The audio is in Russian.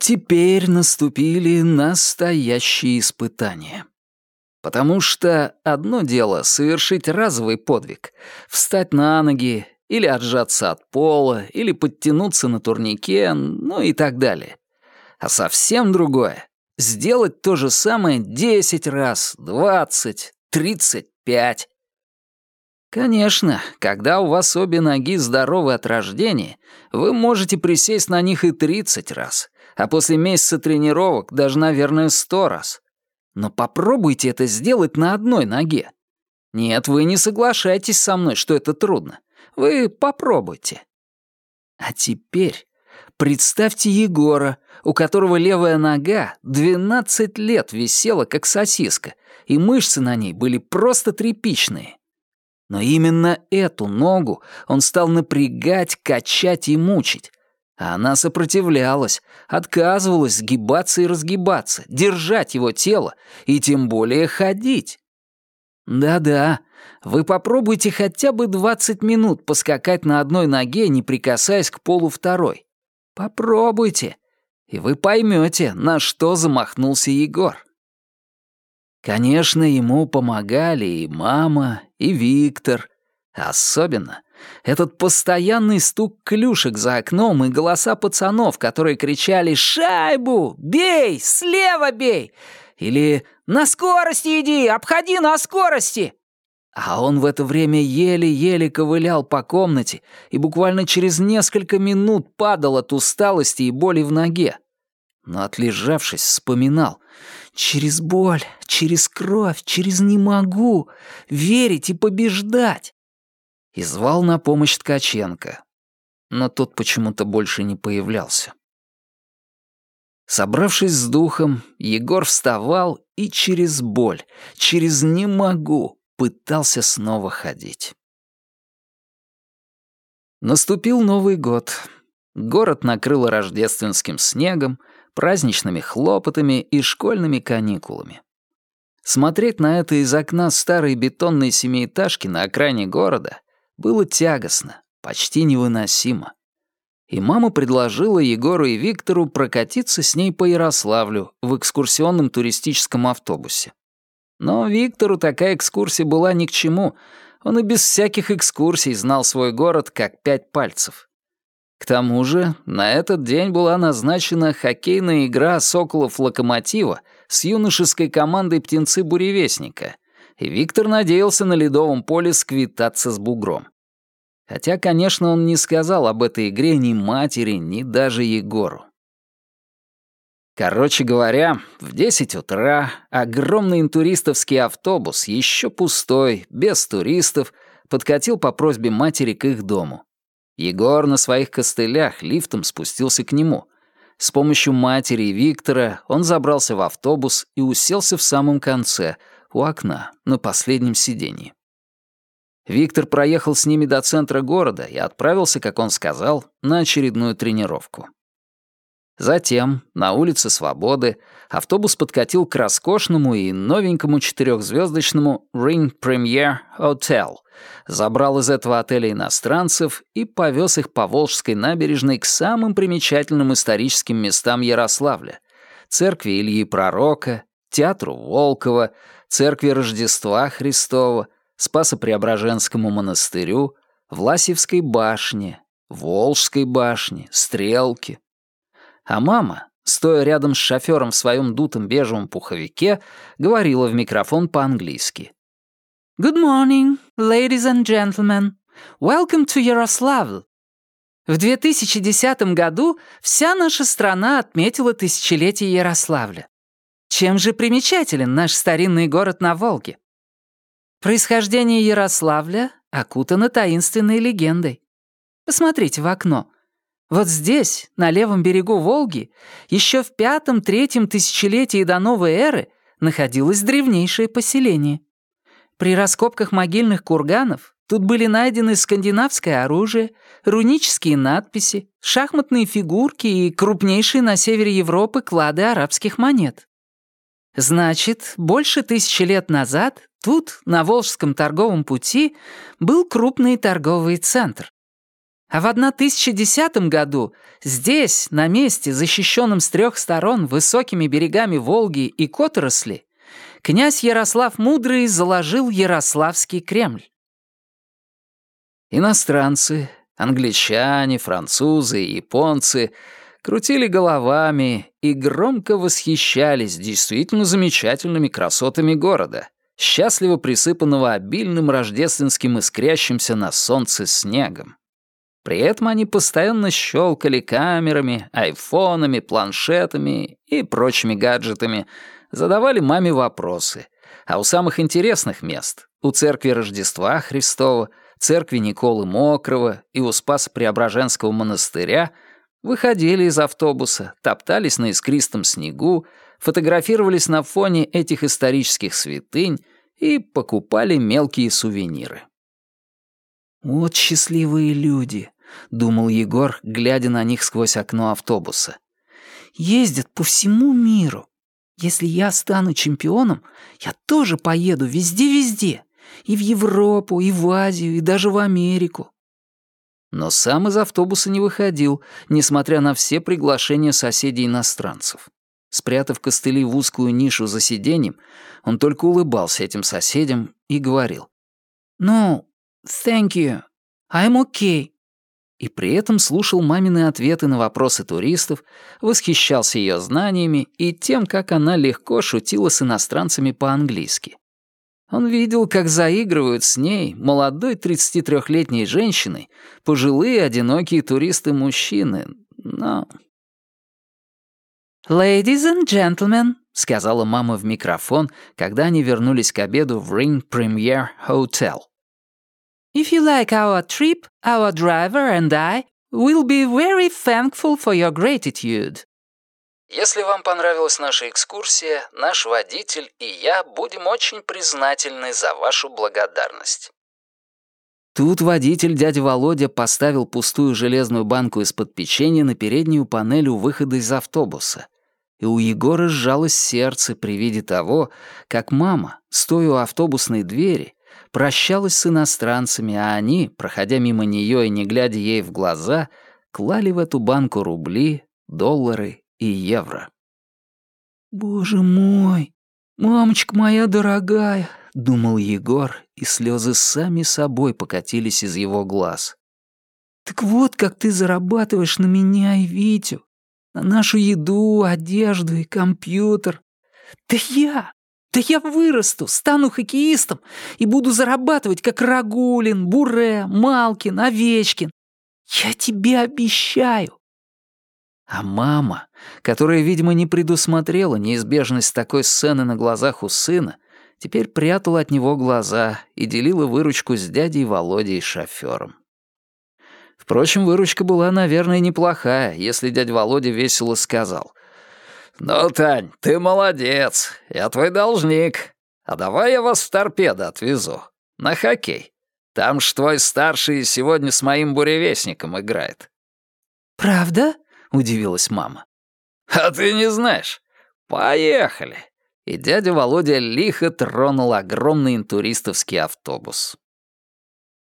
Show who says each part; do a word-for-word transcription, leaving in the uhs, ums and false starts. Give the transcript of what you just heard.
Speaker 1: Теперь наступили настоящие испытания. Потому что одно дело совершить разовый подвиг, встать на ноги, или отжаться от пола, или подтянуться на турнике, ну и так далее. А совсем другое — сделать то же самое десять раз, двадцать, тридцать пять. Конечно, когда у вас обе ноги здоровы от рождения, вы можете присесть на них и тридцать раз, а после месяца тренировок даже, наверное, сто раз. Но попробуйте это сделать на одной ноге. Нет, вы не соглашайтесь со мной, что это трудно. Вы попробуйте. А теперь представьте Егора, у которого левая нога двенадцать лет висела, как сосиска, и мышцы на ней были просто тряпичные. Но именно эту ногу он стал напрягать, качать и мучить. А она сопротивлялась, отказывалась сгибаться и разгибаться, держать его тело и тем более ходить. Да-да, вы попробуйте хотя бы двадцать минут поскакать на одной ноге, не прикасаясь к полу второй. Попробуйте, и вы поймете, на что замахнулся Егор. Конечно, ему помогали и мама, и Виктор. Особенно этот постоянный стук клюшек за окном и голоса пацанов, которые кричали «Шайбу! Бей! Слева бей!» или «На скорости иди! Обходи на скорости!» А он в это время еле-еле ковылял по комнате и буквально через несколько минут падал от усталости и боли в ноге. Но, отлежавшись, вспоминал: «Через боль, через кровь, через не могу, верить и побеждать!» И звал на помощь Ткаченко. Но тот почему-то больше не появлялся. Собравшись с духом, Егор вставал и через боль, через «не могу» пытался снова ходить. Наступил Новый год. Город накрыло рождественским снегом, праздничными хлопотами и школьными каникулами. Смотреть на это из окна старой бетонной семиэтажки на окраине города было тягостно, почти невыносимо. И мама предложила Егору и Виктору прокатиться с ней по Ярославлю в экскурсионном туристическом автобусе. Но Виктору такая экскурсия была ни к чему. Он и без всяких экскурсий знал свой город как пять пальцев. К тому же на этот день была назначена хоккейная игра «Соколов-Локомотива» с юношеской командой «Птенцы-буревестника», и Виктор надеялся на ледовом поле сквитаться с бугром. Хотя, конечно, он не сказал об этой игре ни матери, ни даже Егору. Короче говоря, в десять утра огромный интуристовский автобус, еще пустой, без туристов, подкатил по просьбе матери к их дому. Егор на своих костылях лифтом спустился к нему. С помощью матери и Виктора он забрался в автобус и уселся в самом конце, у окна, на последнем сиденье. Виктор проехал с ними до центра города и отправился, как он сказал, на очередную тренировку. Затем, на улице Свободы, автобус подкатил к роскошному и новенькому четырехзвездочному Ring Premier Hotel, забрал из этого отеля иностранцев и повез их по Волжской набережной к самым примечательным историческим местам Ярославля — церкви Ильи Пророка, театру Волкова, церкви Рождества Христова, Спасо-Преображенскому монастырю, Власьевской башне, Волжской башне, Стрелке. А мама, стоя рядом с шофёром в своем дутом бежевом пуховике, говорила в микрофон по-английски. «Good morning, ladies and gentlemen. Welcome to Yaroslavl. В две тысячи десятом году вся наша страна отметила тысячелетие Ярославля. Чем же примечателен наш старинный город на Волге? Происхождение Ярославля окутано таинственной легендой. Посмотрите в окно. Вот здесь, на левом берегу Волги, еще в пятом-третьем тысячелетии до новой эры находилось древнейшее поселение. При раскопках могильных курганов тут были найдены скандинавское оружие, рунические надписи, шахматные фигурки и крупнейшие на севере Европы клады арабских монет. Значит, больше тысячи лет назад тут, на Волжском торговом пути, был крупный торговый центр. А в тысяча десятом году здесь, на месте, защищенном с трех сторон высокими берегами Волги и Которосли, князь Ярослав Мудрый заложил Ярославский Кремль. Иностранцы, англичане, французы и японцы крутили головами и громко восхищались действительно замечательными красотами города, счастливо присыпанного обильным рождественским искрящимся на солнце снегом. При этом они постоянно щелкали камерами, айфонами, планшетами и прочими гаджетами, задавали маме вопросы. А у самых интересных мест, у церкви Рождества Христова, церкви Николы Мокрого и у Спасо-Преображенского монастыря, выходили из автобуса, топтались на искристом снегу, фотографировались на фоне этих исторических святынь и покупали мелкие сувениры. «Вот счастливые люди», — думал Егор, глядя на них сквозь окно автобуса. «Ездят по всему миру. Если я стану чемпионом, я тоже поеду везде-везде. И в Европу, и в Азию, и даже в Америку». Но сам из автобуса не выходил, несмотря на все приглашения соседей-иностранцев. Спрятав костыли в узкую нишу за сиденьем, он только улыбался этим соседям и говорил: «No, thank you, I'm okay». И при этом слушал мамины ответы на вопросы туристов, восхищался ее знаниями и тем, как она легко шутила с иностранцами по-английски. Он видел, как заигрывают с ней, молодой тридцатитрёхлетней женщиной, пожилые одинокие туристы-мужчины, но... «Ladies and gentlemen», — сказала мама в микрофон, когда они вернулись к обеду в Ring Premier Hotel. «If you like our trip, our driver and I will be very thankful for your gratitude». Если вам понравилась наша экскурсия, наш водитель и я будем очень признательны за вашу благодарность. Тут водитель, дядя Володя, поставил пустую железную банку из-под печенья на переднюю панель у выхода из автобуса. И у Егора сжалось сердце при виде того, как мама, стоя у автобусной двери, прощалась с иностранцами, а они, проходя мимо нее и не глядя ей в глаза, клали в эту банку рубли, доллары и евро. «Боже мой, мамочка моя дорогая», — думал Егор, и слезы сами собой покатились из его глаз. «Так вот как ты зарабатываешь на меня и Витю, на нашу еду, одежду и компьютер. Да я, да я вырасту, стану хоккеистом и буду зарабатывать, как Рагулин, Буре, Малкин, Овечкин. Я тебе обещаю». А мама, которая, видимо, не предусмотрела неизбежность такой сцены на глазах у сына, теперь прятала от него глаза и делила выручку с дядей Володей шофёром. Впрочем, выручка была, наверное, неплохая, если дядя Володя весело сказал: «Ну, Тань, ты молодец, я твой должник. А давай я вас в торпедо отвезу, на хоккей. Там ж твой старший сегодня с моим буревестником играет». «Правда?» — удивилась мама. «А ты не знаешь? Поехали!» И дядя Володя лихо тронул огромный интуристовский автобус.